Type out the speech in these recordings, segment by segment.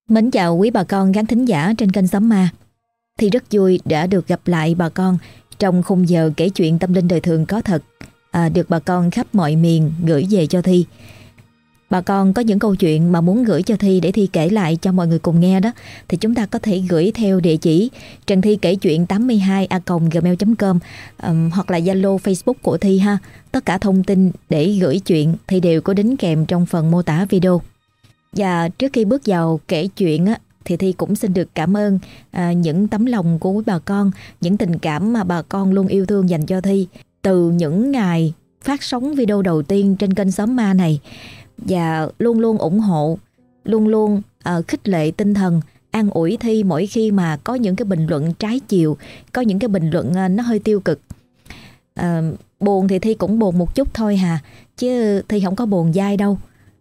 Mến chào quý bà con khán thính giả trên kênh Xóm Ma. Thi rất vui đã được gặp lại bà con trong khung giờ kể chuyện tâm linh đời thường có thật, được bà con khắp mọi miền gửi về cho Thi. Bà con có những câu chuyện mà muốn gửi cho Thi để Thi kể lại cho mọi người cùng nghe đó, thì chúng ta có thể gửi theo địa chỉ Trần Thi kể chuyện 82a@gmail.com, hoặc là Zalo, Facebook của Thi ha. Tất cả thông tin để gửi chuyện thì đều có đính kèm trong phần mô tả video. Và trước khi bước vào kể chuyện á, thì Thi cũng xin được cảm ơn những tấm lòng của quý bà con, những tình cảm mà bà con luôn yêu thương dành cho Thi từ những ngày phát sóng video đầu tiên trên kênh Xóm Ma này, và luôn luôn ủng hộ, luôn luôn khích lệ tinh thần, an ủi Thi mỗi khi mà có những cái bình luận trái chiều, có những cái bình luận nó hơi tiêu cực. Buồn thì Thi cũng buồn một chút thôi hà, chứ Thi không có buồn dai đâu.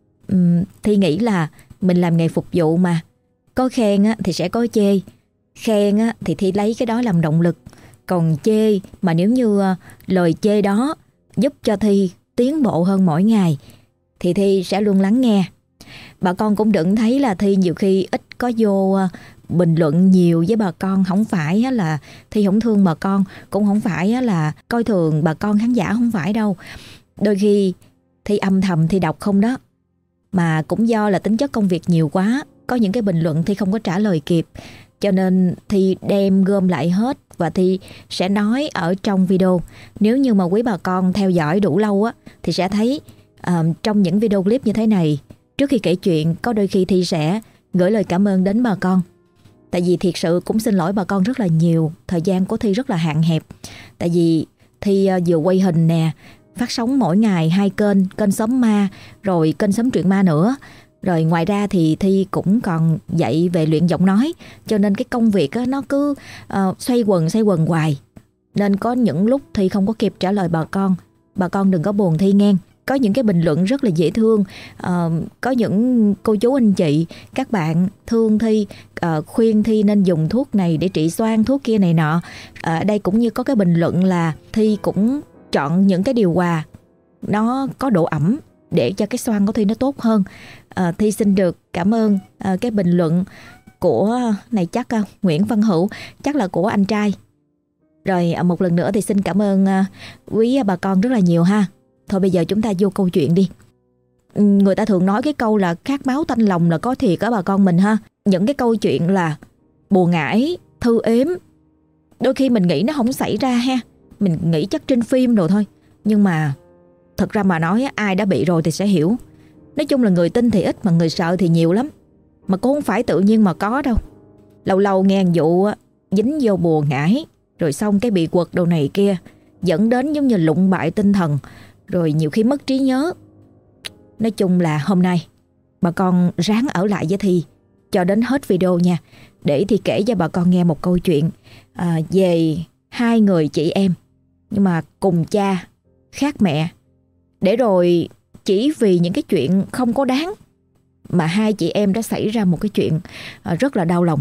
Thi nghĩ là mình làm nghề phục vụ mà, có khen á, thì sẽ có chê. Khen á, thì Thi lấy cái đó làm động lực. Còn chê mà nếu như lời chê đó giúp cho Thi tiến bộ hơn mỗi ngày thì Thi sẽ luôn lắng nghe. Bà con cũng đừng thấy là Thi nhiều khi ít có vô bình luận nhiều với bà con. Không phải là Thi không thương bà con, cũng không phải là coi thường bà con khán giả, không phải đâu. Đôi khi Thi âm thầm Thi đọc không đó, mà cũng do là tính chất công việc nhiều quá, có những cái bình luận Thi không có trả lời kịp, cho nên Thi đem gom lại hết và Thi sẽ nói ở trong video. Nếu như mà quý bà con theo dõi đủ lâu á, thì sẽ thấy trong những video clip như thế này, trước khi kể chuyện, có đôi khi Thi sẽ gửi lời cảm ơn đến bà con. Tại vì thiệt sự cũng xin lỗi bà con rất là nhiều, thời gian của Thi rất là hạn hẹp. Tại vì Thi vừa quay hình nè, phát sóng mỗi ngày 2 kênh Xóm Ma, rồi kênh Xóm Truyện Ma nữa. Rồi ngoài ra thì Thi cũng còn dạy về luyện giọng nói, cho nên cái công việc á, nó cứ xoay quần hoài. Nên có những lúc Thi không có kịp trả lời bà con. Bà con đừng có buồn Thi nghe. Có những cái bình luận rất là dễ thương, có những cô chú anh chị, các bạn thương Thi, khuyên Thi nên dùng thuốc này để trị xoang, thuốc kia này nọ. Đây cũng như có cái bình luận là Thi cũng chọn những cái điều hòa nó có độ ẩm để cho cái xoang của Thi nó tốt hơn. Thi xin được cảm ơn cái bình luận của này chắc Nguyễn Văn Hữu, chắc là của anh trai. Rồi một lần nữa thì xin cảm ơn quý bà con rất là nhiều ha. Thôi bây giờ chúng ta vô câu chuyện đi. Người ta thường nói cái câu là khát máu tanh lòng là có thiệt á bà con mình ha. Những cái câu chuyện là bùa ngải, thư ếm, đôi khi mình nghĩ nó không xảy ra ha. Mình nghĩ chắc trên phim rồi thôi. Nhưng mà thật ra mà nói ai đã bị rồi thì sẽ hiểu. Nói chung là người tin thì ít mà người sợ thì nhiều lắm. Mà cũng không phải tự nhiên mà có đâu. Lâu lâu nghe vụ dính vô bùa ngải, rồi xong cái bị quật đồ này kia, dẫn đến giống như lụng bại tinh thần, rồi nhiều khi mất trí nhớ. Nói chung là hôm nay bà con ráng ở lại với Thi cho đến hết video nha, để Thi kể cho bà con nghe một câu chuyện về hai người chị em nhưng mà cùng cha khác mẹ, để rồi chỉ vì những cái chuyện không có đáng mà hai chị em đã xảy ra một cái chuyện rất là đau lòng.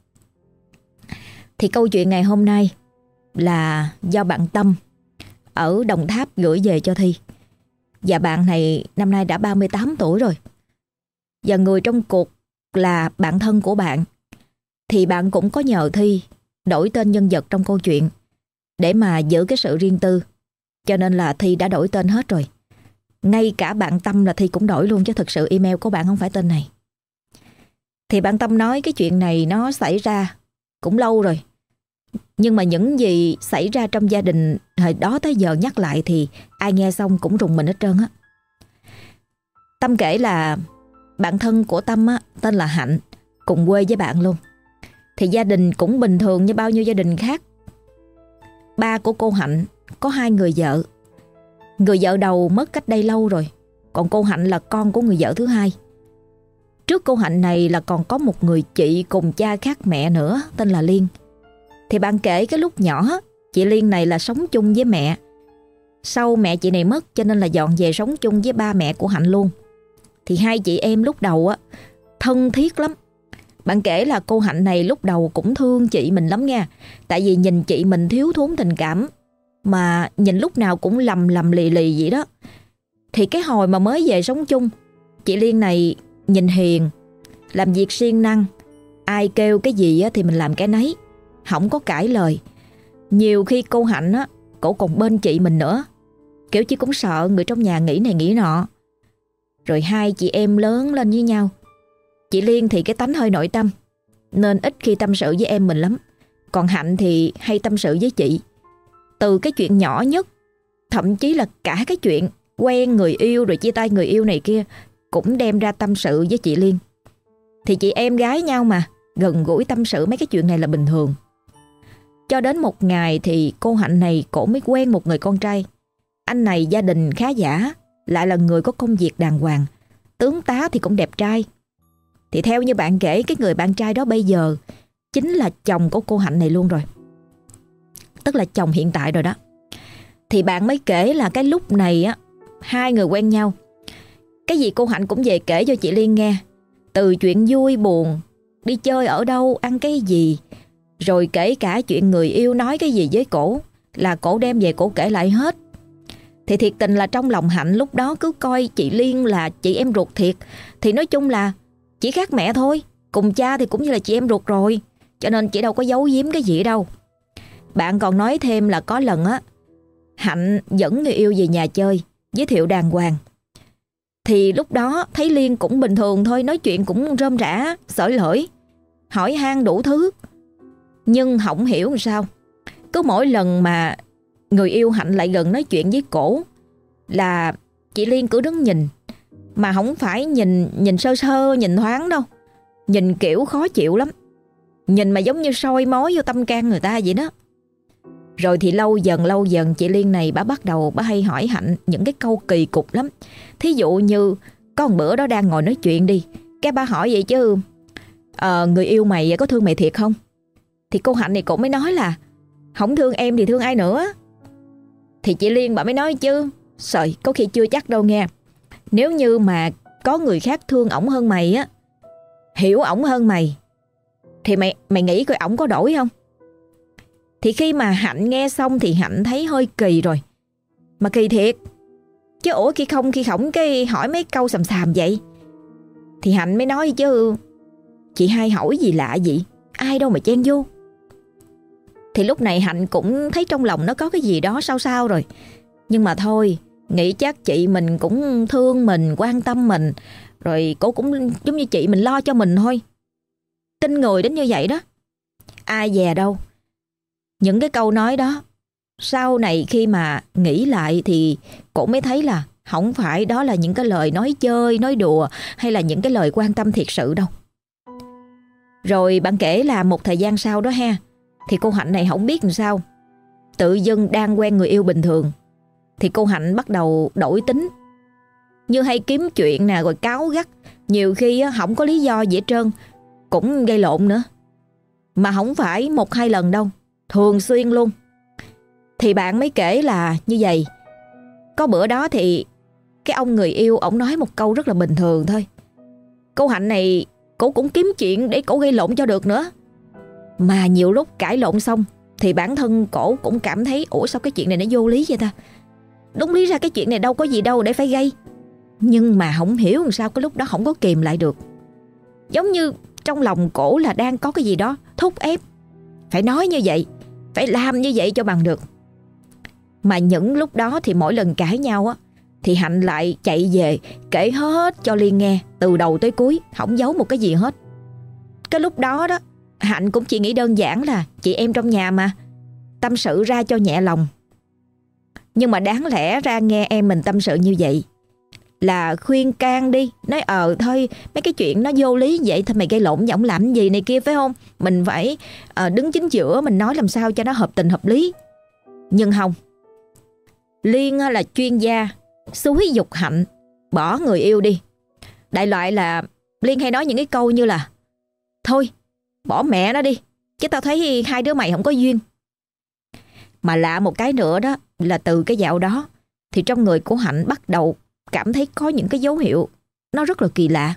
Thì câu chuyện ngày hôm nay là do bạn Tâm ở Đồng Tháp gửi về cho Thi. Và bạn này năm nay đã 38 tuổi rồi. Và người trong cuộc là bạn thân của bạn. Thì bạn cũng có nhờ Thi đổi tên nhân vật trong câu chuyện để mà giữ cái sự riêng tư. Cho nên là Thi đã đổi tên hết rồi. Ngay cả bạn Tâm là Thi cũng đổi luôn, chứ thực sự email của bạn không phải tên này. Thì bạn Tâm nói cái chuyện này nó xảy ra cũng lâu rồi. Nhưng mà những gì xảy ra trong gia đình hồi đó tới giờ nhắc lại thì ai nghe xong cũng rùng mình hết trơn á. Tâm kể là bạn thân của Tâm á, tên là Hạnh, cùng quê với bạn luôn. Thì gia đình cũng bình thường như bao nhiêu gia đình khác. Ba của cô Hạnh có 2 người vợ. Người vợ đầu mất cách đây lâu rồi, còn cô Hạnh là con của người vợ thứ hai. Trước cô Hạnh này là còn có một người chị cùng cha khác mẹ nữa, tên là Liên. Thì bạn kể cái lúc nhỏ, chị Liên này là sống chung với mẹ. Sau mẹ chị này mất cho nên là dọn về sống chung với ba mẹ của Hạnh luôn. Thì hai chị em lúc đầu á thân thiết lắm. Bạn kể là cô Hạnh này lúc đầu cũng thương chị mình lắm nha. Tại vì nhìn chị mình thiếu thốn tình cảm, mà nhìn lúc nào cũng lầm lì lì vậy đó. Thì cái hồi mà mới về sống chung, chị Liên này nhìn hiền, làm việc siêng năng, ai kêu cái gì thì mình làm cái nấy, không có cãi lời. Nhiều khi cô Hạnh á, cổ còn bên chị mình nữa, kiểu chị cũng sợ người trong nhà nghĩ này nghĩ nọ. Rồi hai chị em lớn lên với nhau. Chị Liên thì cái tánh hơi nội tâm, nên ít khi tâm sự với em mình lắm. Còn Hạnh thì hay tâm sự với chị. Từ cái chuyện nhỏ nhất, thậm chí là cả cái chuyện quen người yêu rồi chia tay người yêu này kia, cũng đem ra tâm sự với chị Liên. Thì chị em gái nhau mà, gần gũi tâm sự mấy cái chuyện này là bình thường. Cho đến một ngày thì cô Hạnh này cổ mới quen một người con trai. Anh này gia đình khá giả, lại là người có công việc đàng hoàng, tướng tá thì cũng đẹp trai. Thì theo như bạn kể, cái người bạn trai đó bây giờ chính là chồng của cô Hạnh này luôn rồi. Tức là chồng hiện tại rồi đó. Thì bạn mới kể là cái lúc này á, hai người quen nhau, cái gì cô Hạnh cũng về kể cho chị Liên nghe. Từ chuyện vui buồn, đi chơi ở đâu, ăn cái gì, rồi kể cả chuyện người yêu nói cái gì với cổ, là cổ đem về cổ kể lại hết. Thì thiệt tình là trong lòng Hạnh lúc đó cứ coi chị Liên là chị em ruột thiệt. Thì nói chung là chỉ khác mẹ thôi, cùng cha thì cũng như là chị em ruột rồi, cho nên chị đâu có giấu giếm cái gì đâu. Bạn còn nói thêm là có lần á, Hạnh dẫn người yêu về nhà chơi, giới thiệu đàng hoàng. Thì lúc đó thấy Liên cũng bình thường thôi, nói chuyện cũng rôm rả, xởi lởi, hỏi han đủ thứ. Nhưng không hiểu làm sao, cứ mỗi lần mà người yêu Hạnh lại gần nói chuyện với cổ là chị Liên cứ đứng nhìn. Mà không phải nhìn sơ sơ, nhìn thoáng đâu, nhìn kiểu khó chịu lắm. Nhìn mà giống như soi mói vô tâm can người ta vậy đó. Rồi thì lâu dần chị Liên này bà bắt đầu bà hay hỏi Hạnh những cái câu kỳ cục lắm. Thí dụ như có một bữa đó đang ngồi nói chuyện đi, cái bà hỏi vậy chứ người yêu mày có thương mày thiệt không? Thì cô Hạnh này cũng mới nói là không thương em thì thương ai nữa. Thì chị Liên bà mới nói chứ sợi, có khi chưa chắc đâu nghe. Nếu như mà có người khác thương ổng hơn mày á, hiểu ổng hơn mày, thì mày nghĩ coi ổng có đổi không? Thì khi mà Hạnh nghe xong thì Hạnh thấy hơi kỳ rồi. Mà kỳ thiệt. Chứ ủa khi khổng cái hỏi mấy câu xàm xàm vậy. Thì Hạnh mới nói chứ chị hai hỏi gì lạ vậy, ai đâu mà chen vô. Thì lúc này Hạnh cũng thấy trong lòng nó có cái gì đó sao sao rồi. Nhưng mà thôi, nghĩ chắc chị mình cũng thương mình, quan tâm mình, rồi cô cũng giống như chị mình lo cho mình thôi. Tin người đến như vậy đó. Ai dè đâu, những cái câu nói đó sau này khi mà nghĩ lại thì cô mới thấy là không phải đó là những cái lời nói chơi, nói đùa, hay là những cái lời quan tâm thiệt sự đâu. Rồi bạn kể là một thời gian sau đó ha, thì cô Hạnh này không biết làm sao, tự dưng đang quen người yêu bình thường thì cô Hạnh bắt đầu đổi tính, như hay kiếm chuyện nè, rồi cáu gắt, nhiều khi không có lý do gì hết trơn, cũng gây lộn nữa. Mà không phải một hai lần đâu, thường xuyên luôn. Thì bạn mới kể là như vậy, có bữa đó thì cái ông người yêu ổng nói một câu rất là bình thường thôi. Cô Hạnh này cổ cũng kiếm chuyện để cổ gây lộn cho được nữa. Mà nhiều lúc cãi lộn xong thì bản thân cổ cũng cảm thấy ủa sao cái chuyện này nó vô lý vậy ta. Đúng lý ra cái chuyện này đâu có gì đâu để phải gây. Nhưng mà không hiểu làm sao cái lúc đó không có kìm lại được. Giống như trong lòng cổ là đang có cái gì đó thúc ép, phải nói như vậy, phải làm như vậy cho bằng được. Mà những lúc đó thì mỗi lần cãi nhau á, thì Hạnh lại chạy về kể hết cho Liên nghe, từ đầu tới cuối, không giấu một cái gì hết. Cái lúc đó đó, Hạnh cũng chỉ nghĩ đơn giản là chị em trong nhà mà, tâm sự ra cho nhẹ lòng. Nhưng mà đáng lẽ ra nghe em mình tâm sự như vậy là khuyên can đi, nói thôi mấy cái chuyện nó vô lý vậy thôi, mày gây lộn với ổng làm gì này kia phải không, mình phải đứng chính giữa, mình nói làm sao cho nó hợp tình hợp lý. Nhưng không, Liên là chuyên gia xúi giục Hạnh bỏ người yêu đi. Đại loại là Liên hay nói những cái câu như là thôi bỏ mẹ nó đi, chứ tao thấy hai đứa mày không có duyên. Mà lạ một cái nữa đó là từ cái dạo đó thì trong người của Hạnh bắt đầu cảm thấy có những cái dấu hiệu nó rất là kỳ lạ.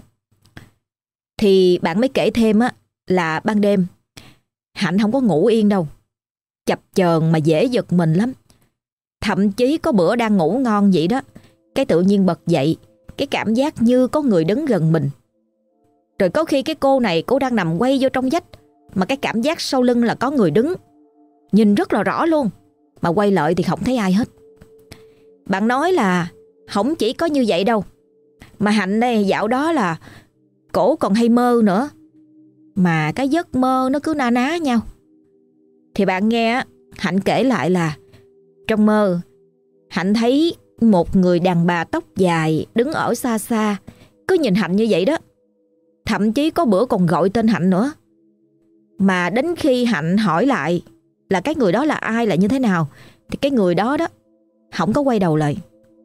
Thì bạn mới kể thêm á là ban đêm Hạnh không có ngủ yên đâu, chập chờn mà dễ giật mình lắm. Thậm chí có bữa đang ngủ ngon vậy đó, cái tự nhiên bật dậy, cái cảm giác như có người đứng gần mình. Rồi có khi cái cô này cô đang nằm quay vô trong vách, mà cái cảm giác sau lưng là có người đứng, nhìn rất là rõ luôn, mà quay lại thì không thấy ai hết. Bạn nói là không chỉ có như vậy đâu, mà Hạnh đây dạo đó là cổ còn hay mơ nữa, mà cái giấc mơ nó cứ na ná nhau. Thì bạn nghe Hạnh kể lại là trong mơ Hạnh thấy một người đàn bà tóc dài đứng ở xa xa, cứ nhìn Hạnh như vậy đó. Thậm chí có bữa còn gọi tên Hạnh nữa. Mà đến khi Hạnh hỏi lại là cái người đó là ai, là như thế nào, thì cái người đó đó không có quay đầu lại.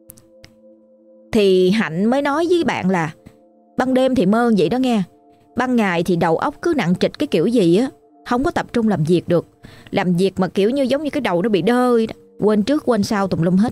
Thì Hạnh mới nói với bạn là ban đêm thì mơ vậy đó nghe, ban ngày thì đầu óc cứ nặng trịch cái kiểu gì á, không có tập trung làm việc được. Làm việc mà kiểu như giống như cái đầu nó bị đơ đó, quên trước quên sau tùm lum hết.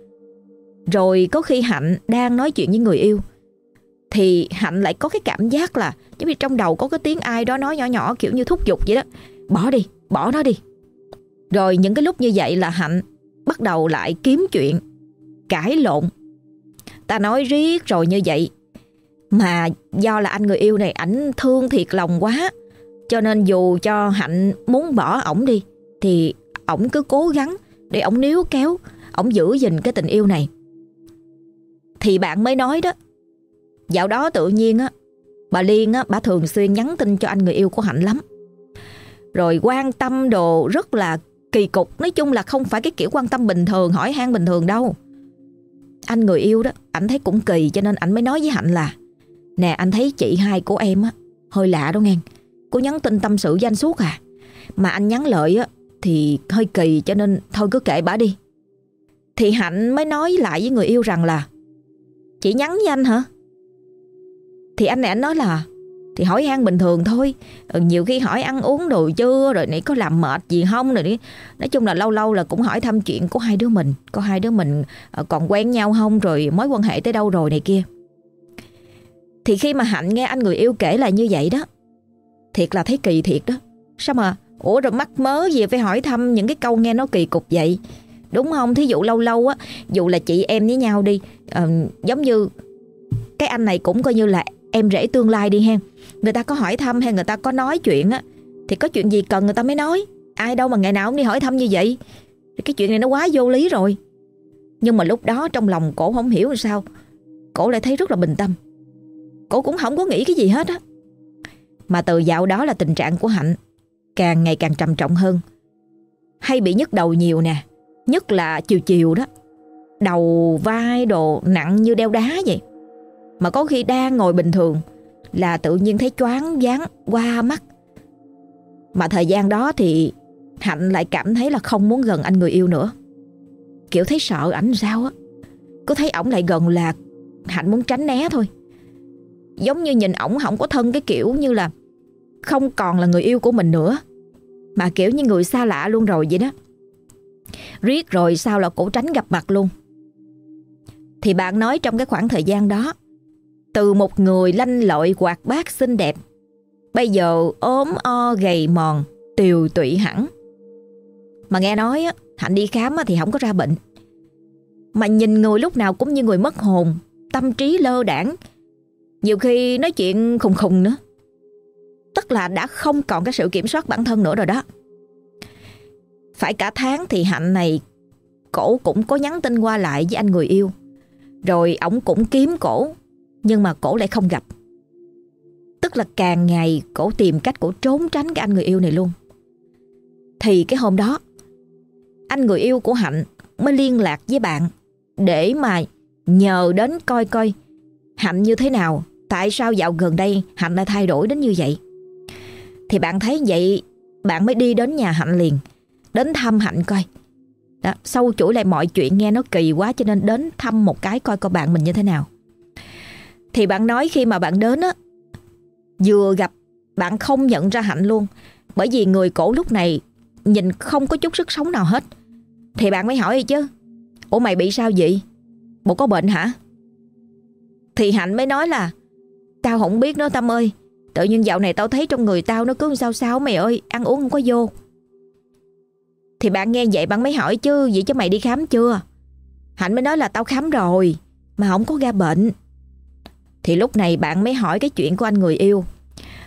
Rồi có khi Hạnh đang nói chuyện với người yêu, thì Hạnh lại có cái cảm giác là giống như trong đầu có cái tiếng ai đó nói nhỏ nhỏ, kiểu như thúc giục vậy đó: bỏ đi, bỏ nó đi. Rồi những cái lúc như vậy là Hạnh bắt đầu lại kiếm chuyện, cãi lộn. Ta nói riết rồi như vậy, mà do là anh người yêu này ảnh thương thiệt lòng quá, cho nên dù cho Hạnh muốn bỏ ổng đi thì ổng cứ cố gắng để ổng níu kéo, ổng giữ gìn cái tình yêu này. Thì bạn mới nói đó, dạo đó tự nhiên á, bà Liên á, bà thường xuyên nhắn tin cho anh người yêu của Hạnh lắm, rồi quan tâm đồ rất là kỳ cục. Nói chung là không phải cái kiểu quan tâm bình thường, hỏi han bình thường đâu. Anh người yêu đó, ảnh thấy cũng kỳ, cho nên ảnh mới nói với Hạnh là: nè, anh thấy chị hai của em á hơi lạ đó nghe, cô nhắn tin tâm sự với anh suốt à, mà anh nhắn lợi á thì hơi kỳ, cho nên thôi cứ kệ bả đi. Thì Hạnh mới nói lại với người yêu rằng là: chị nhắn với anh hả? Thì anh này anh nói là thì hỏi han bình thường thôi, nhiều khi hỏi ăn uống đồ chưa, rồi này có làm mệt gì không, rồi đi. Nói chung là lâu lâu là cũng hỏi thăm chuyện của hai đứa mình, có hai đứa mình còn quen nhau không, rồi mối quan hệ tới đâu rồi này kia. Thì khi mà Hạnh nghe anh người yêu kể lại như vậy đó, thiệt là thấy kỳ thiệt đó. Sao mà rồi mắc mớ gì phải hỏi thăm những cái câu nghe nó kỳ cục vậy, đúng không? Thí dụ lâu lâu á, dù là chị em với nhau đi, giống như cái anh này cũng coi như là em rể tương lai đi hen, người ta có hỏi thăm hay người ta có nói chuyện á, thì có chuyện gì cần người ta mới nói, ai đâu mà ngày nào cũng đi hỏi thăm như vậy. Thì cái chuyện này nó quá vô lý rồi. Nhưng mà lúc đó trong lòng cổ không hiểu sao, cổ lại thấy rất là bình tâm, cổ cũng không có nghĩ cái gì hết á. Mà từ dạo đó là tình trạng của Hạnh càng ngày càng trầm trọng hơn, hay bị nhức đầu nhiều nè, nhất là chiều chiều đó, đầu vai đồ nặng như đeo đá vậy. Mà có khi đang ngồi bình thường là tự nhiên thấy choáng váng qua mắt. Mà thời gian đó thì Hạnh lại cảm thấy là không muốn gần anh người yêu nữa, kiểu thấy sợ ảnh sao á. Cứ thấy ổng lại gần là Hạnh muốn tránh né thôi. Giống như nhìn ổng không có thân, cái kiểu như là không còn là người yêu của mình nữa, mà kiểu như người xa lạ luôn rồi vậy đó. Riết rồi sao là cổ tránh gặp mặt luôn. Thì bạn nói trong cái khoảng thời gian đó, từ một người lanh lợi hoạt bát xinh đẹp, bây giờ ốm o gầy mòn, tiều tụy hẳn. Mà nghe nói á, Hạnh đi khám á thì không có ra bệnh, mà nhìn người lúc nào cũng như người mất hồn, tâm trí lơ đãng, nhiều khi nói chuyện khùng khùng nữa. Tức là đã không còn cái sự kiểm soát bản thân nữa rồi đó. Phải cả tháng thì Hạnh này cổ cũng có nhắn tin qua lại với anh người yêu, rồi ổng cũng kiếm cổ, nhưng mà cổ lại không gặp. Tức là càng ngày cổ tìm cách cổ trốn tránh cái anh người yêu này luôn. Thì cái hôm đó, anh người yêu của Hạnh mới liên lạc với bạn để mà nhờ đến coi coi Hạnh như thế nào, tại sao dạo gần đây Hạnh lại thay đổi đến như vậy. Thì bạn thấy vậy, bạn mới đi đến nhà Hạnh liền, đến thăm Hạnh coi. Đó, sâu chuỗi lại mọi chuyện nghe nó kỳ quá, cho nên đến thăm một cái coi bạn mình như thế nào. Thì bạn nói khi mà bạn đến á, vừa gặp bạn không nhận ra Hạnh luôn, bởi vì người cổ lúc này nhìn không có chút sức sống nào hết. Thì bạn mới hỏi chứ: ủa mày bị sao vậy? Bộ có bệnh hả? Thì Hạnh mới nói là: tao không biết nữa Tâm ơi, tự nhiên dạo này tao thấy trong người tao nó cứ sao sao mày ơi, ăn uống không có vô. Thì bạn nghe vậy bạn mới hỏi chứ: vậy chứ mày đi khám chưa? Hạnh mới nói là tao khám rồi mà không có ra bệnh. Thì lúc này bạn mới hỏi cái chuyện của anh người yêu,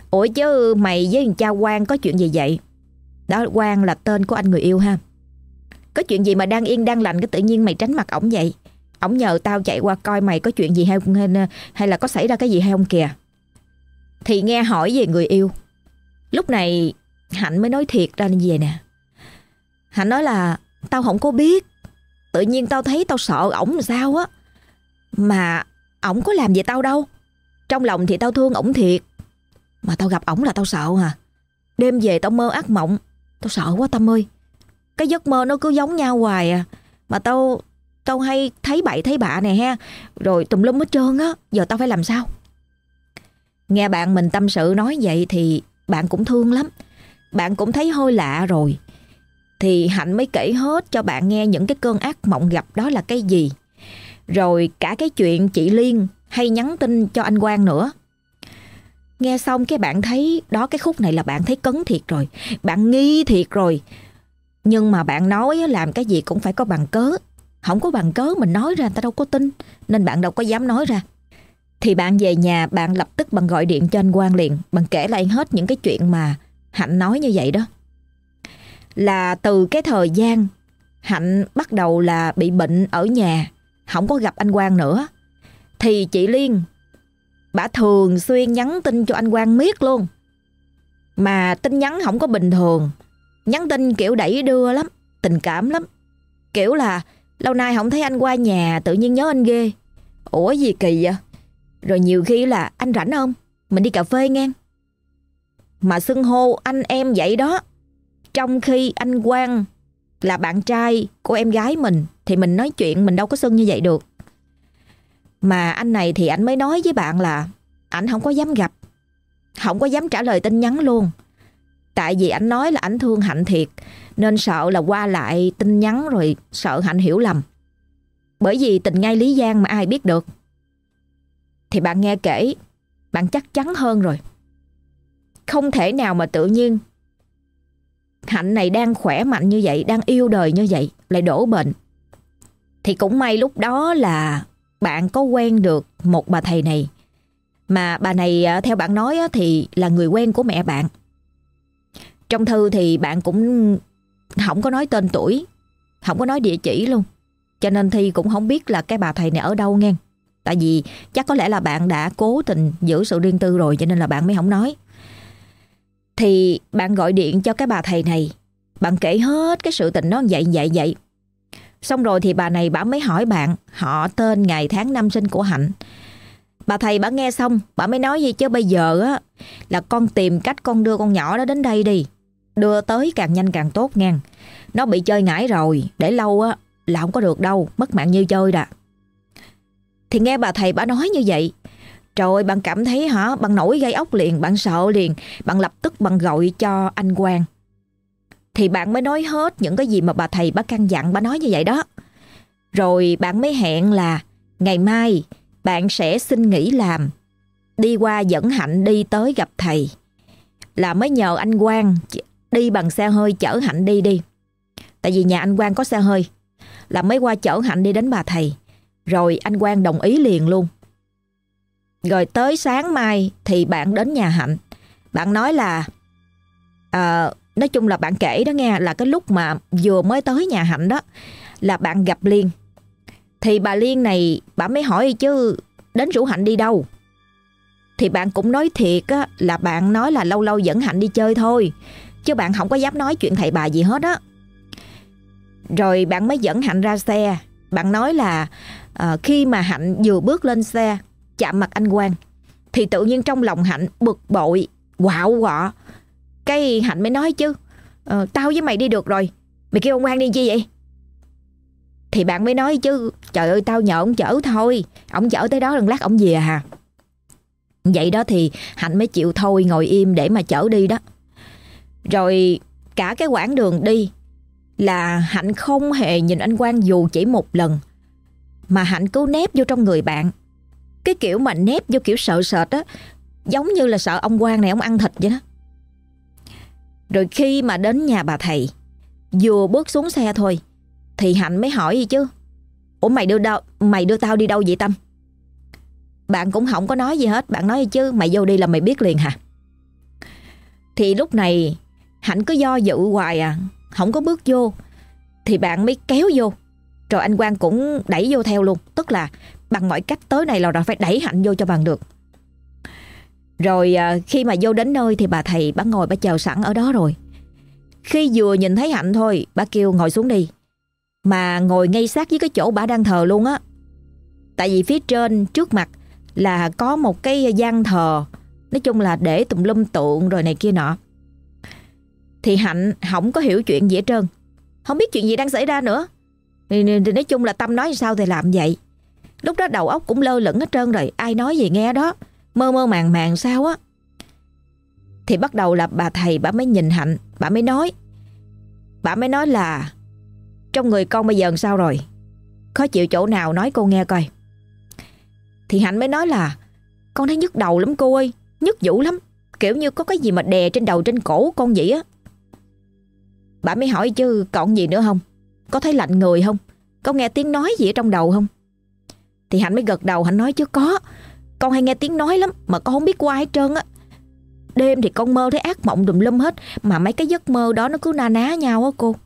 Ủa chứ mày với thằng cha Quang có chuyện gì vậy? Đó, Quang là tên của anh người yêu ha. Có chuyện gì mà đang yên đang lành cái tự nhiên mày tránh mặt ổng vậy? Ổng nhờ tao chạy qua coi mày có chuyện gì hay là có xảy ra cái gì hay không kìa. Thì nghe hỏi về người yêu, lúc này Hạnh mới nói thiệt ra như vậy nè. Hạnh nói là tao không có biết, tự nhiên tao thấy tao sợ ổng làm sao á. Mà ổng có làm gì tao đâu. Trong lòng thì tao thương ổng thiệt, mà tao gặp ổng là tao sợ à. Đêm về tao mơ ác mộng, tao sợ quá Tâm ơi. Cái giấc mơ nó cứ giống nhau hoài à. Mà tao hay thấy bậy thấy bạ nè ha, rồi tùm lum hết trơn á. Giờ tao phải làm sao? Nghe bạn mình tâm sự nói vậy thì bạn cũng thương lắm. Bạn cũng thấy hơi lạ rồi. Thì Hạnh mới kể hết cho bạn nghe những cái cơn ác mộng gặp đó là cái gì. Rồi cả cái chuyện chị Liên hay nhắn tin cho anh Quang nữa. Nghe xong cái bạn thấy đó, cái khúc này là bạn thấy cấn thiệt rồi. Bạn nghi thiệt rồi. Nhưng mà bạn nói làm cái gì cũng phải có bằng cớ. Không có bằng cớ mình nói ra người ta đâu có tin, nên bạn đâu có dám nói ra. Thì bạn về nhà, bạn lập tức bạn gọi điện cho anh Quang liền. Bạn kể lại hết những cái chuyện mà Hạnh nói như vậy đó. Là từ cái thời gian Hạnh bắt đầu là bị bệnh ở nhà, không có gặp anh Quang nữa, thì chị Liên bả thường xuyên nhắn tin cho anh Quang miết luôn. Mà tin nhắn không có bình thường, nhắn tin kiểu đẩy đưa lắm, tình cảm lắm. Kiểu là lâu nay không thấy anh qua nhà, tự nhiên nhớ anh ghê. Ủa gì kỳ vậy? Rồi nhiều khi là anh rảnh không? Mình đi cà phê ngang. Mà xưng hô anh em vậy đó. Trong khi anh Quang là bạn trai của em gái mình thì mình nói chuyện mình đâu có xưng như vậy được. Mà anh này thì anh mới nói với bạn là anh không có dám gặp, không có dám trả lời tin nhắn luôn. Tại vì anh nói là anh thương Hạnh thiệt, nên sợ là qua lại tin nhắn rồi sợ Hạnh hiểu lầm. Bởi vì tình ngay lý gian mà ai biết được. Thì bạn nghe kể, bạn chắc chắn hơn rồi. Không thể nào mà tự nhiên Hạnh này đang khỏe mạnh như vậy, đang yêu đời như vậy, lại đổ bệnh. Thì cũng may lúc đó là bạn có quen được một bà thầy này. Mà bà này theo bạn nói thì là người quen của mẹ bạn. Trong thư thì bạn cũng không có nói tên tuổi, không có nói địa chỉ luôn. Cho nên Thi cũng không biết là cái bà thầy này ở đâu nghe. Tại vì chắc có lẽ là bạn đã cố tình giữ sự riêng tư rồi, cho nên là bạn mới không nói. Thì bạn gọi điện cho cái bà thầy này, bạn kể hết cái sự tình nó vậy. Xong rồi thì bà này bà mới hỏi bạn họ, tên, ngày, tháng, năm sinh của Hạnh. Bà thầy bà nghe xong, bà mới nói gì chứ bây giờ á là con tìm cách con đưa con nhỏ đó đến đây đi. Đưa tới càng nhanh càng tốt ngang. Nó bị chơi ngải rồi, để lâu á là không có được đâu, mất mạng như chơi đà. Thì nghe bà thầy bà nói như vậy, trời ơi, bạn cảm thấy bạn nổi gai ốc liền, bạn sợ liền. Bạn lập tức bạn gọi cho anh Quang. Thì bạn mới nói hết những cái gì mà bà thầy bà căn dặn, bà nói như vậy đó. Rồi bạn mới hẹn là ngày mai bạn sẽ xin nghỉ làm, đi qua dẫn Hạnh đi tới gặp thầy. Là mới nhờ anh Quang đi bằng xe hơi chở Hạnh đi. Tại vì nhà anh Quang có xe hơi. Là mới qua chở Hạnh đi đến bà thầy. Rồi anh Quang đồng ý liền luôn. Rồi tới sáng mai thì bạn đến nhà Hạnh. Bạn nói là nói chung là bạn kể đó nghe, là cái lúc mà vừa mới tới nhà Hạnh đó là bạn gặp Liên. Thì bà Liên này bà mới hỏi chứ đến rủ Hạnh đi đâu. Thì bạn cũng nói thiệt á, là bạn nói là lâu lâu dẫn Hạnh đi chơi thôi, chứ bạn không có dám nói chuyện thầy bà gì hết á. Rồi bạn mới dẫn Hạnh ra xe. Bạn nói là khi mà Hạnh vừa bước lên xe chạm mặt anh Quang thì tự nhiên trong lòng Hạnh bực bội, quạo quọ. Cái Hạnh mới nói chứ tao với mày đi được rồi, mày kêu ông Quang đi chi vậy? Thì bạn mới nói chứ trời ơi, tao nhờ ông chở thôi, ông chở tới đó lần lát ông về à. Vậy đó thì Hạnh mới chịu thôi, ngồi im để mà chở đi đó. Rồi cả cái quãng đường đi là Hạnh không hề nhìn anh Quang dù chỉ một lần, mà Hạnh cứ nép vô trong người bạn. Cái kiểu mà nép vô kiểu sợ sệt á, giống như là sợ ông Quang này ông ăn thịt vậy đó. Rồi khi mà đến nhà bà thầy, vừa bước xuống xe thôi thì Hạnh mới hỏi gì chứ ủa mày đưa tao đi đâu vậy Tâm? Bạn cũng không có nói gì hết. Bạn nói gì chứ mày vô đi là mày biết liền hả? Thì lúc này Hạnh cứ do dự hoài à, không có bước vô. Thì bạn mới kéo vô, rồi anh Quang cũng đẩy vô theo luôn. Tức là bằng mọi cách tới này là phải đẩy Hạnh vô cho bằng được. Rồi khi mà vô đến nơi thì bà thầy bà ngồi bà chờ sẵn ở đó rồi. Khi vừa nhìn thấy Hạnh thôi, bà kêu ngồi xuống đi. Mà ngồi ngay sát với cái chỗ bà đang thờ luôn á. Tại vì phía trên trước mặt là có một cái gian thờ, nói chung là để tùm lum tượng rồi này kia nọ. Thì Hạnh không có hiểu chuyện gì hết trơn, không biết chuyện gì đang xảy ra nữa. Thì nói chung là tâm nói sao thì làm vậy. Lúc đó đầu óc cũng lơ lửng hết trơn rồi, ai nói gì nghe đó, mơ mơ màng màng sao á. Thì bắt đầu là bà thầy bà mới nhìn Hạnh, bà mới nói là trong người con bây giờ sao rồi, khó chịu chỗ nào nói cô nghe coi. Thì Hạnh mới nói là con thấy nhức đầu lắm cô ơi, nhức dữ lắm, kiểu như có cái gì mà đè trên đầu trên cổ con vậy á. Bà mới hỏi chứ còn gì nữa không, có thấy lạnh người không, có nghe tiếng nói gì ở trong đầu không. Thì Hạnh mới gật đầu, Hạnh nói chứ có, con hay nghe tiếng nói lắm mà con không biết của ai hết trơn á. Đêm thì con mơ thấy ác mộng tùm lum hết, mà mấy cái giấc mơ đó nó cứ na ná nhau á cô.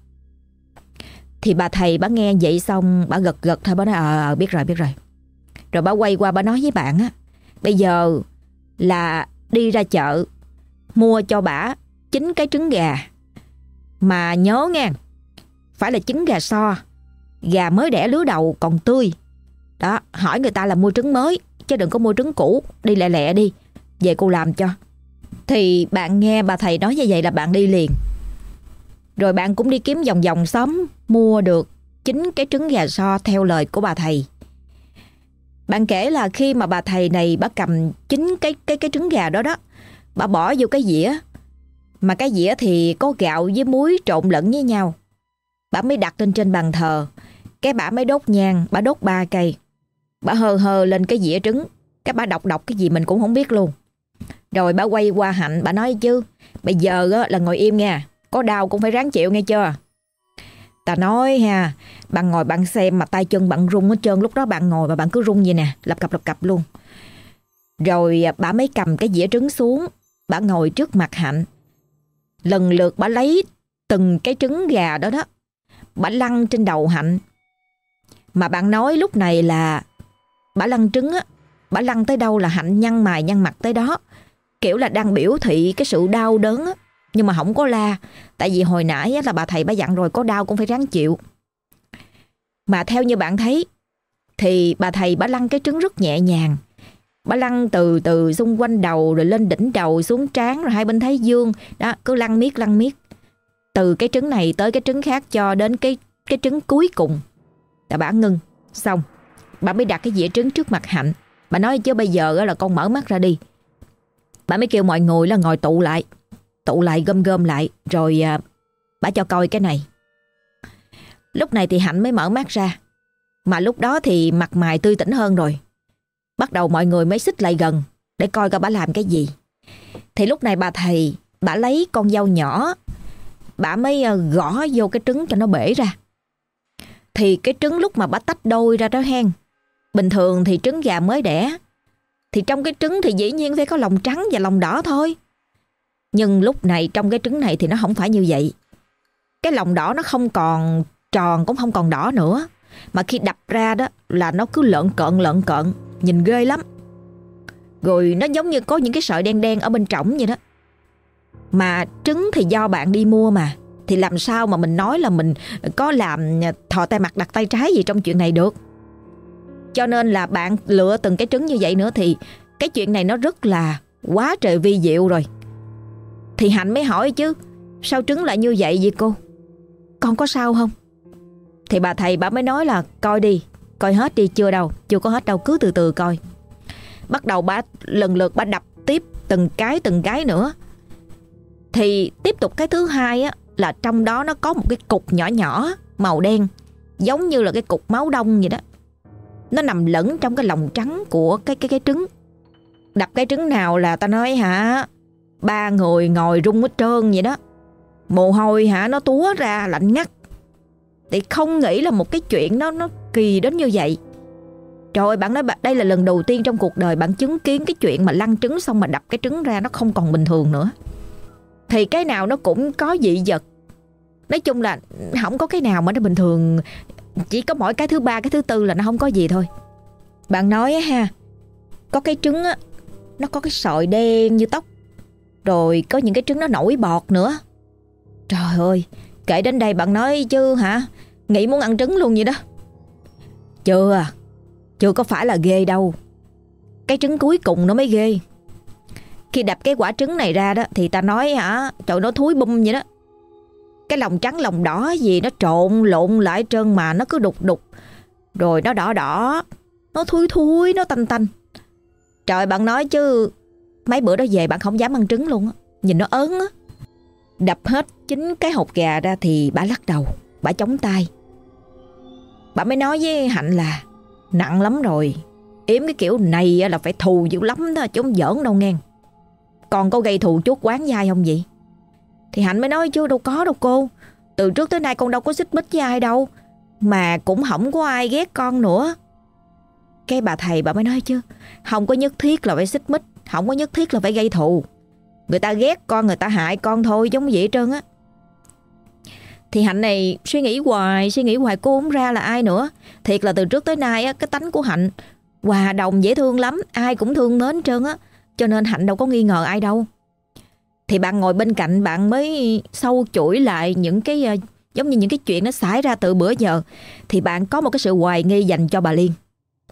Thì bà thầy bà nghe vậy xong bà gật gật thôi, bà nói biết rồi. Rồi bà quay qua bà nói với bạn á, bây giờ là đi ra chợ mua cho bà 9 cái trứng gà. Mà nhớ nghe, phải là trứng gà so, gà mới đẻ lứa đầu còn tươi. Đó, hỏi người ta là mua trứng mới chứ đừng có mua trứng cũ, đi lẹ lẹ đi, về cô làm cho. Thì bạn nghe bà thầy nói như vậy là bạn đi liền. Rồi bạn cũng đi kiếm vòng vòng xóm, mua được 9 cái trứng gà so theo lời của bà thầy. Bạn kể là khi mà bà thầy này bà cầm 9 cái trứng gà đó đó, bà bỏ vô cái dĩa, mà cái dĩa thì có gạo với muối trộn lẫn với nhau. Bà mới đặt lên trên bàn thờ, cái bà mới đốt nhang, bà đốt 3 cây. Bà hơ lên cái dĩa trứng, cái bà đọc cái gì mình cũng không biết luôn. Rồi bà quay qua Hạnh, bà nói chứ bây giờ là ngồi im nha, có đau cũng phải ráng chịu nghe chưa. Ta nói ha, bạn ngồi bạn xem mà tay chân bạn run hết trơn. Lúc đó bạn ngồi và bạn cứ run vậy nè, lập cập luôn. Rồi bà mới cầm cái dĩa trứng xuống, bà ngồi trước mặt Hạnh. Lần lượt bà lấy từng cái trứng gà đó đó, bà lăn trên đầu Hạnh. Mà bạn nói lúc này là bà lăn trứng á, bà lăn tới đâu là Hạnh nhăn mày nhăn mặt tới đó, kiểu là đang biểu thị cái sự đau đớn á. Nhưng mà không có la, tại vì hồi nãy là bà thầy bà dặn rồi, có đau cũng phải ráng chịu. Mà theo như bạn thấy thì bà thầy bà lăn cái trứng rất nhẹ nhàng. Bà lăn từ từ xung quanh đầu, rồi lên đỉnh đầu, xuống trán, rồi hai bên thái dương. Đó, cứ lăn miết. Từ cái trứng này tới cái trứng khác cho đến cái trứng cuối cùng. Là bà ngưng. Xong, bà mới đặt cái dĩa trứng trước mặt Hạnh. Bà nói chứ bây giờ là con mở mắt ra đi. Bà mới kêu mọi người là ngồi tụ lại gom lại. Rồi bà cho coi cái này. Lúc này thì Hạnh mới mở mắt ra. Mà lúc đó thì mặt mày tươi tỉnh hơn rồi. Bắt đầu mọi người mới xích lại gần để coi coi bà làm cái gì. Thì lúc này bà thầy bà lấy con dao nhỏ, bà mới gõ vô cái trứng cho nó bể ra. Thì cái trứng lúc mà bà tách đôi ra đó hen, bình thường thì trứng gà mới đẻ thì trong cái trứng thì dĩ nhiên phải có lòng trắng và lòng đỏ thôi. Nhưng lúc này trong cái trứng này thì nó không phải như vậy. Cái lòng đỏ nó không còn tròn cũng không còn đỏ nữa, mà khi đập ra đó là nó cứ lợn cợn, nhìn ghê lắm. Rồi nó giống như có những cái sợi đen đen ở bên trong vậy đó. Mà trứng thì do bạn đi mua mà, thì làm sao mà mình nói là mình có làm thò tay mặt đặt tay trái gì trong chuyện này được. Cho nên là bạn lựa từng cái trứng như vậy nữa thì cái chuyện này nó rất là quá trời vi diệu rồi. Thì Hạnh mới hỏi chứ sao trứng lại như vậy vậy cô? Con có sao không? Thì bà thầy bà mới nói là coi đi, coi hết đi, chưa có hết đâu, cứ từ từ coi. Bắt đầu bà lần lượt bà đập tiếp từng cái nữa. Thì tiếp tục cái thứ hai á, là trong đó nó có một cái cục nhỏ nhỏ màu đen, giống như là cái cục máu đông vậy đó. Nó nằm lẫn trong cái lòng trắng của cái trứng. Đập cái trứng nào là ta nói hả, 3 người ngồi rung hết trơn vậy đó. Mồ hôi hả nó túa ra lạnh ngắt. Thì không nghĩ là một cái chuyện nó kỳ đến như vậy. Trời ơi, bạn nói đây là lần đầu tiên trong cuộc đời bạn chứng kiến cái chuyện mà lăn trứng xong mà đập cái trứng ra nó không còn bình thường nữa. thì cái nào nó cũng có dị vật. Nói chung là không có cái nào mà nó bình thường, chỉ có mỗi cái thứ ba, cái thứ tư là nó không có gì thôi. Bạn nói ha, có cái trứng á, nó có cái sợi đen như tóc, rồi có những cái trứng nó nổi bọt nữa. Trời ơi, kể đến đây bạn nói chứ hả, nghĩ muốn ăn trứng luôn vậy đó. Chưa có phải là ghê đâu. Cái trứng cuối cùng nó mới ghê. Khi đập cái quả trứng này ra đó thì ta nói hả, trời, nó thúi bum vậy đó. Cái lòng trắng lòng đỏ gì nó trộn lộn lại trơn mà nó cứ đục đục, rồi nó đỏ đỏ, nó thui thui, nó tanh tanh. Trời, bạn nói chứ mấy bữa đó về bạn không dám ăn trứng luôn á, nhìn nó ớn á. Đập hết 9 cái hột gà ra thì bà lắc đầu, bà chống tay. Bà mới nói với Hạnh là nặng lắm rồi, yếm cái kiểu này là phải thù dữ lắm đó, chứ không giỡn đâu nghe. Còn có gây thù chuốc oán với ai không vậy? Thì Hạnh mới nói chứ đâu có đâu cô, từ trước tới nay con đâu có xích mích với ai đâu, mà cũng không có ai ghét con nữa. Cái bà thầy bà mới nói chứ không có nhất thiết là phải xích mích, không có nhất thiết là phải gây thù. Người ta ghét con, người ta hại con thôi, giống vậy hết trơn á. Thì Hạnh này suy nghĩ hoài cô không ra là ai nữa. Thiệt là từ trước tới nay á, cái tánh của Hạnh hòa đồng dễ thương lắm, ai cũng thương mến hết trơn á. Cho nên Hạnh đâu có nghi ngờ ai đâu. Thì bạn ngồi bên cạnh, bạn mới sâu chuỗi lại những cái giống như những cái chuyện nó xảy ra từ bữa giờ. Thì bạn có một cái sự hoài nghi dành cho bà Liên.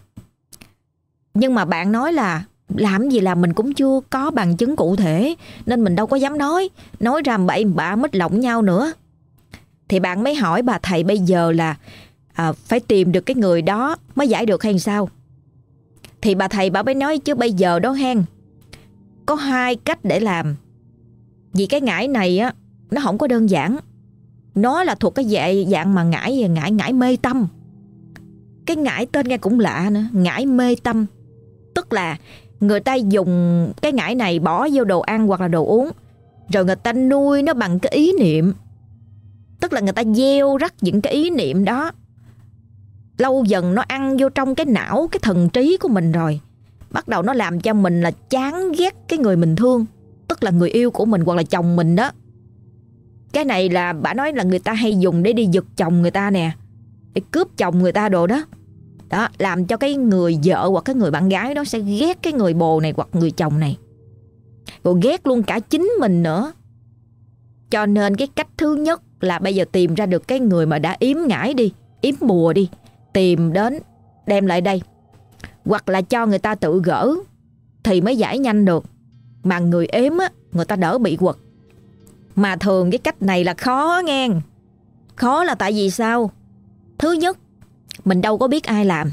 Nhưng mà bạn nói là làm gì là mình cũng chưa có bằng chứng cụ thể, nên mình đâu có dám nói ra bậy bạ mít lộng nhau nữa. Thì bạn mới hỏi bà thầy bây giờ là phải tìm được cái người đó mới giải được hay sao? Thì bà thầy bà mới nói chứ bây giờ đó hen, có 2 cách để làm. Vì cái ngải này á, nó không có đơn giản. Nó là thuộc cái dạng mà ngải mê tâm. Cái ngải tên nghe cũng lạ nữa, ngải mê tâm. Tức là người ta dùng cái ngải này bỏ vô đồ ăn hoặc là đồ uống, rồi người ta nuôi nó bằng cái ý niệm. Tức là người ta gieo rắc những cái ý niệm đó, lâu dần nó ăn vô trong cái não, cái thần trí của mình rồi. Bắt đầu nó làm cho mình là chán ghét cái người mình thương, tức là người yêu của mình hoặc là chồng mình đó. Cái này là bà nói là người ta hay dùng để đi giật chồng người ta nè, để cướp chồng người ta đồ đó. Đó, làm cho cái người vợ hoặc cái người bạn gái đó sẽ ghét cái người bồ này hoặc người chồng này, rồi ghét luôn cả chính mình nữa. Cho nên cái cách thứ nhất là bây giờ tìm ra được cái người mà đã yếm ngải đi, yếm bùa đi, tìm đến đem lại đây, hoặc là cho người ta tự gỡ thì mới giải nhanh được. Mà người ếm á, người ta đỡ bị quật. Mà thường cái cách này là khó nghe. Khó là tại vì sao? Thứ nhất, mình đâu có biết ai làm.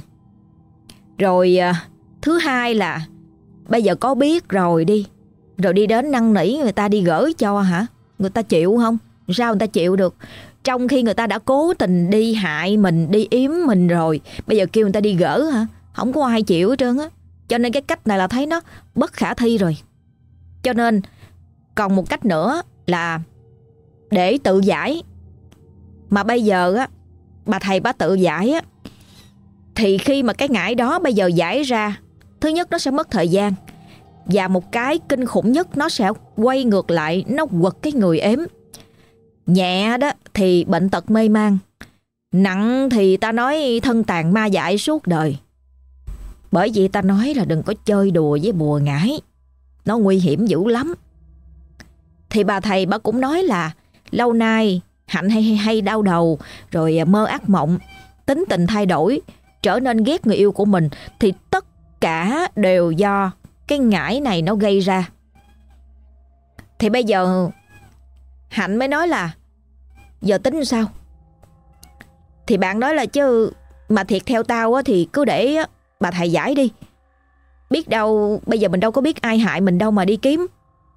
Rồi thứ hai là bây giờ có biết rồi đi đến năn nỉ người ta đi gỡ cho hả? Người ta chịu không? Sao người ta chịu được? Trong khi người ta đã cố tình đi hại mình, đi yếm mình rồi, bây giờ kêu người ta đi gỡ hả? Không có ai chịu hết trơn á. Cho nên cái cách này là thấy nó bất khả thi rồi. Cho nên còn một cách nữa là để tự giải. Mà bây giờ á, bà thầy bà tự giải á, thì khi mà cái ngải đó bây giờ giải ra, thứ nhất nó sẽ mất thời gian, và một cái kinh khủng nhất, nó sẽ quay ngược lại, nó quật cái người ếm. Nhẹ đó thì bệnh tật mê man, nặng thì ta nói thân tàn ma dại suốt đời. Bởi vậy ta nói là đừng có chơi đùa với bùa ngải, nó nguy hiểm dữ lắm. Thì bà thầy bà cũng nói là lâu nay Hạnh hay đau đầu, rồi mơ ác mộng, tính tình thay đổi, trở nên ghét người yêu của mình, thì tất cả đều do cái ngải này nó gây ra. Thì bây giờ Hạnh mới nói là giờ tính sao? Thì bạn nói là chứ mà thiệt theo tao á, thì cứ để bà thầy giải đi. Biết đâu bây giờ mình đâu có biết ai hại mình đâu mà đi kiếm.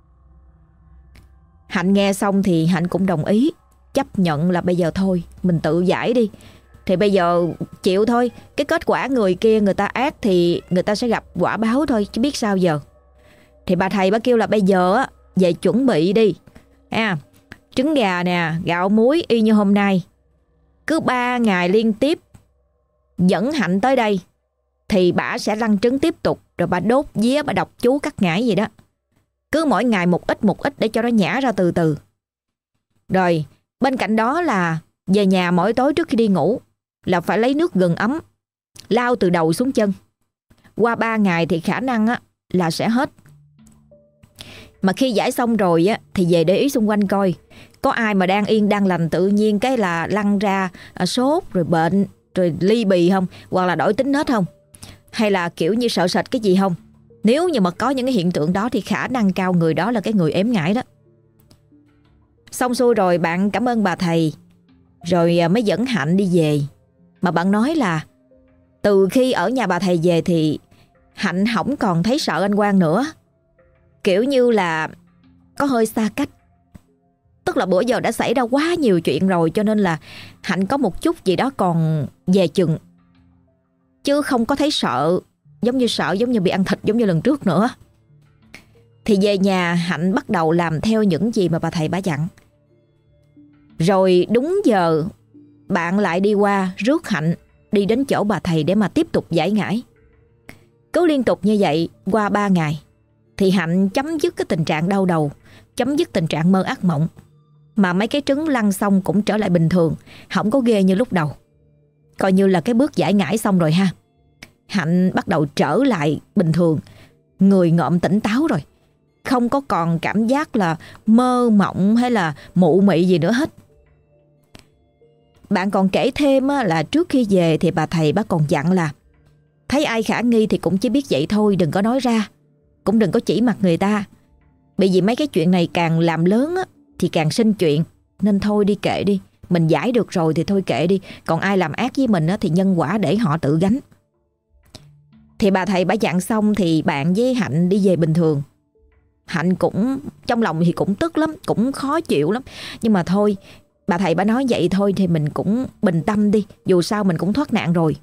Hạnh nghe xong thì Hạnh cũng đồng ý, chấp nhận là bây giờ thôi mình tự giải đi. Thì bây giờ chịu thôi, cái kết quả người kia người ta ác thì người ta sẽ gặp quả báo thôi, chứ biết sao giờ. Thì bà thầy bà kêu là bây giờ á, về chuẩn bị đi trứng gà nè, gạo muối y như hôm nay, cứ 3 ngày liên tiếp dẫn Hạnh tới đây thì bà sẽ lăn trứng tiếp tục, rồi bà đốt vía, bà đọc chú cắt ngải gì đó. Cứ mỗi ngày một ít để cho nó nhả ra từ từ. Rồi bên cạnh đó là về nhà mỗi tối trước khi đi ngủ là phải lấy nước gừng ấm lau từ đầu xuống chân. Qua 3 ngày thì khả năng là sẽ hết. Mà khi giải xong rồi thì về để ý xung quanh coi có ai mà đang yên đang lành tự nhiên cái là lăn ra sốt rồi bệnh rồi ly bì không, hoặc là đổi tính hết không, hay là kiểu như sợ sệt cái gì không. Nếu như mà có những cái hiện tượng đó thì khả năng cao người đó là cái người ém ngải đó. Xong xuôi rồi bạn cảm ơn bà thầy rồi mới dẫn Hạnh đi về. Mà bạn nói là từ khi ở nhà bà thầy về thì Hạnh không còn thấy sợ anh Quang nữa. Kiểu như là có hơi xa cách. Tức là bữa giờ đã xảy ra quá nhiều chuyện rồi, cho nên là Hạnh có một chút gì đó còn dè chừng, chứ không có thấy sợ giống như bị ăn thịt giống như lần trước nữa. Thì về nhà Hạnh bắt đầu làm theo những gì mà bà thầy bả dặn. Rồi đúng giờ bạn lại đi qua rước Hạnh đi đến chỗ bà thầy để mà tiếp tục giải ngải. Cứ liên tục như vậy qua 3 ngày thì Hạnh chấm dứt cái tình trạng đau đầu, chấm dứt tình trạng mơ ác mộng. Mà mấy cái trứng lăn xong cũng trở lại bình thường, không có ghê như lúc đầu. Coi như là cái bước giải ngải xong rồi ha. Hạnh bắt đầu trở lại bình thường, người ngợm tỉnh táo rồi. Không có còn cảm giác là mơ mộng hay là mụ mị gì nữa hết. Bạn còn kể thêm là trước khi về thì bà thầy bác còn dặn là thấy ai khả nghi thì cũng chỉ biết vậy thôi, đừng có nói ra, cũng đừng có chỉ mặt người ta. Bởi vì mấy cái chuyện này càng làm lớn thì càng sinh chuyện. Nên thôi đi kệ đi, mình giải được rồi thì thôi kệ đi. Còn ai làm ác với mình thì nhân quả để họ tự gánh. Thì bà thầy bả dặn xong thì bạn với Hạnh đi về bình thường. Hạnh cũng trong lòng thì cũng tức lắm, cũng khó chịu lắm. Nhưng mà thôi, bà thầy bả nói vậy thôi thì mình cũng bình tâm đi, dù sao mình cũng thoát nạn rồi.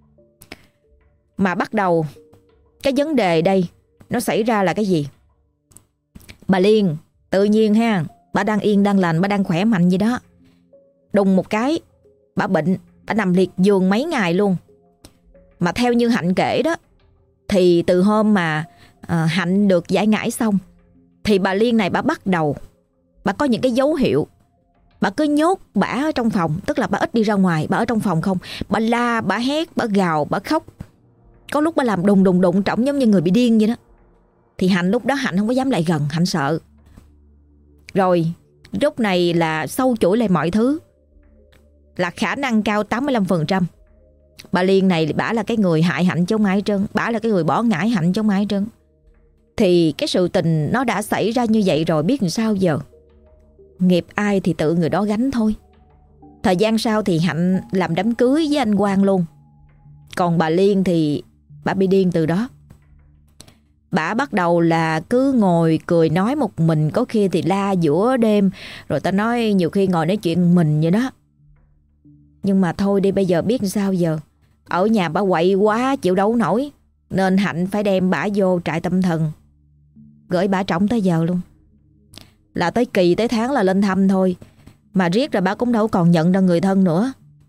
Mà bắt đầu cái vấn đề đây nó xảy ra là cái gì? Bà Liên tự nhiên ha, bà đang yên đang lành, bà đang khỏe mạnh vậy đó, đùng một cái bà bệnh, bà nằm liệt giường mấy ngày luôn. Mà theo như Hạnh kể đó thì từ hôm mà Hạnh được giải ngải xong thì bà Liên này bà bắt đầu bà có những cái dấu hiệu. Bà cứ nhốt bả ở trong phòng, tức là bà ít đi ra ngoài, bà ở trong phòng không. Bà la, bà hét, bà gào, bà khóc. Có lúc bà làm đùng đùng đụng trỏng giống như người bị điên vậy đó. Thì Hạnh lúc đó Hạnh không có dám lại gần, Hạnh sợ. Rồi lúc này là sâu chuỗi lại mọi thứ, là khả năng cao 85% bà Liên này bả là cái người hại Hạnh chứ không ai hết trơn. Bả là cái người bỏ ngải Hạnh chứ không ai hết trơn. Thì cái sự tình nó đã xảy ra như vậy rồi, biết làm sao giờ. Nghiệp ai thì tự người đó gánh thôi. Thời gian sau thì Hạnh làm đám cưới với anh Quang luôn. Còn bà Liên thì bà bị điên từ đó. Bà bắt đầu là cứ ngồi cười nói một mình, có khi thì la giữa đêm. Rồi ta nói nhiều khi ngồi nói chuyện mình vậy đó. Nhưng mà thôi đi, bây giờ biết sao giờ. Ở nhà bà quậy quá chịu đâu nổi, nên Hạnh phải đem bả vô trại tâm thần, gửi bả trỏng tới giờ luôn. Là tới kỳ tới tháng là lên thăm thôi, mà riết rồi bả cũng đâu còn nhận ra người thân nữa.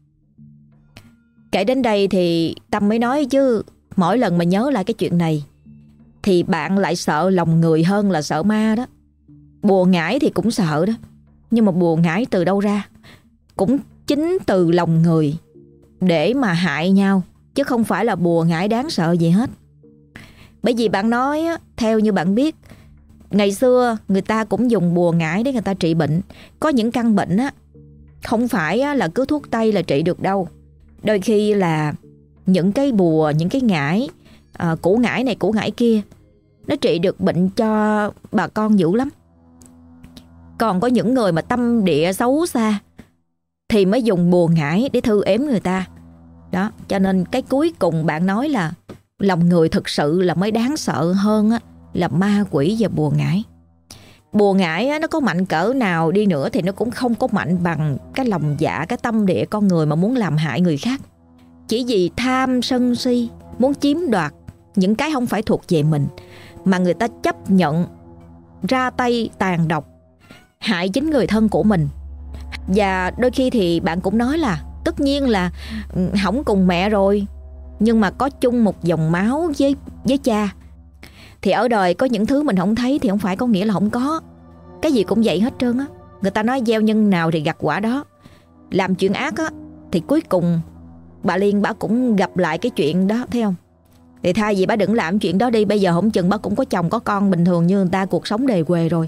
Kể đến đây thì Tâm mới nói chứ mỗi lần mà nhớ lại cái chuyện này thì bạn lại sợ lòng người hơn là sợ ma đó. Bùa ngải thì cũng sợ đó, nhưng mà bùa ngải từ đâu ra? Cũng chính từ lòng người để mà hại nhau, chứ không phải là bùa ngải đáng sợ gì hết. Bởi vì bạn nói theo như bạn biết, ngày xưa người ta cũng dùng bùa ngải để người ta trị bệnh. Có những căn bệnh không phải là cứ thuốc tây là trị được đâu. Đôi khi là những cái bùa, những cái ngải, củ ngải này củ ngải kia, nó trị được bệnh cho bà con dữ lắm. Còn có những người mà tâm địa xấu xa thì mới dùng bùa ngải để thư ếm người ta. Đó, cho nên cái cuối cùng bạn nói là lòng người thực sự là mới đáng sợ hơn là ma quỷ và bùa ngải. Bùa ngải nó có mạnh cỡ nào đi nữa thì nó cũng không có mạnh bằng cái lòng dạ, cái tâm địa con người mà muốn làm hại người khác. Chỉ vì tham sân si, muốn chiếm đoạt những cái không phải thuộc về mình, mà người ta chấp nhận ra tay tàn độc, hại chính người thân của mình. Và đôi khi thì bạn cũng nói là tất nhiên là không cùng mẹ rồi, nhưng mà có chung một dòng máu với cha Thì ở đời có những thứ mình không thấy thì không phải có nghĩa là không có. Cái gì cũng vậy hết trơn á. Người ta nói gieo nhân nào thì gặt quả đó. Làm chuyện ác á thì cuối cùng bà Liên bà cũng gặp lại cái chuyện đó, thấy không? Thì thay vì bà đừng làm chuyện đó đi, bây giờ không chừng bà cũng có chồng có con bình thường như người ta, cuộc sống đề quê rồi.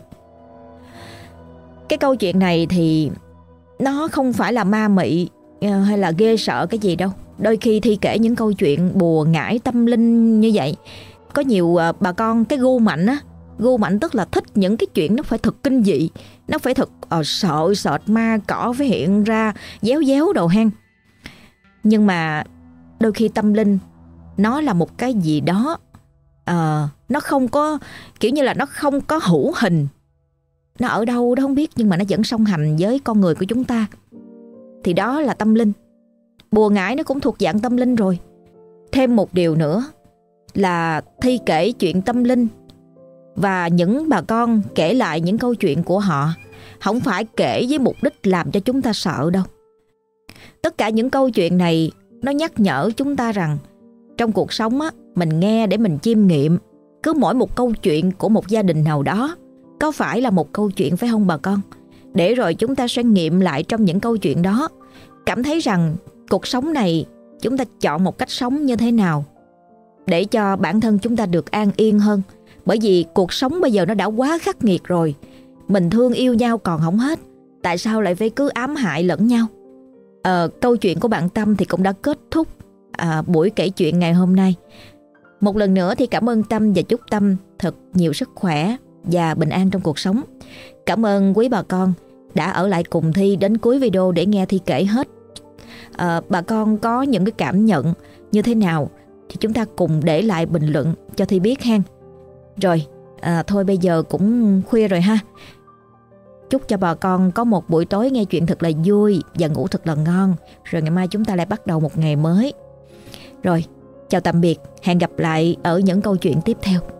Cái câu chuyện này thì nó không phải là ma mị hay là ghê sợ cái gì đâu. Đôi khi Thi kể những câu chuyện bùa ngải tâm linh như vậy, có nhiều bà con cái gu mạnh á. Gu mạnh tức là thích những cái chuyện nó phải thật kinh dị, nó phải thật sợ sệt ma cỏ phải hiện ra déo déo đầu hang. Nhưng mà đôi khi tâm linh nó là một cái gì đó nó không có, kiểu như là nó không có hữu hình. Nó ở đâu đó không biết, nhưng mà nó vẫn song hành với con người của chúng ta. Thì đó là tâm linh. Bùa ngải nó cũng thuộc dạng tâm linh rồi. Thêm một điều nữa là Thi kể chuyện tâm linh và những bà con kể lại những câu chuyện của họ không phải kể với mục đích làm cho chúng ta sợ đâu. Tất cả những câu chuyện này nó nhắc nhở chúng ta rằng trong cuộc sống á, mình nghe để mình chiêm nghiệm. Cứ mỗi một câu chuyện của một gia đình nào đó có phải là một câu chuyện, phải không bà con? Để rồi chúng ta sẽ nghiệm lại trong những câu chuyện đó, cảm thấy rằng cuộc sống này chúng ta chọn một cách sống như thế nào để cho bản thân chúng ta được an yên hơn. Bởi vì cuộc sống bây giờ nó đã quá khắc nghiệt rồi. Mình thương yêu nhau còn không hết, tại sao lại phải cứ ám hại lẫn nhau? Câu chuyện của bạn Tâm thì cũng đã kết thúc buổi kể chuyện ngày hôm nay. Một lần nữa thì cảm ơn Tâm và chúc Tâm thật nhiều sức khỏe và bình an trong cuộc sống. Cảm ơn quý bà con đã ở lại cùng Thi đến cuối video để nghe Thi kể hết. Bà con có những cái cảm nhận như thế nào thì chúng ta cùng để lại bình luận cho Thi biết ha. Rồi, thôi bây giờ cũng khuya rồi ha. Chúc cho bà con có một buổi tối nghe chuyện thật là vui và ngủ thật là ngon. Rồi ngày mai chúng ta lại bắt đầu một ngày mới. Rồi, chào tạm biệt, hẹn gặp lại ở những câu chuyện tiếp theo.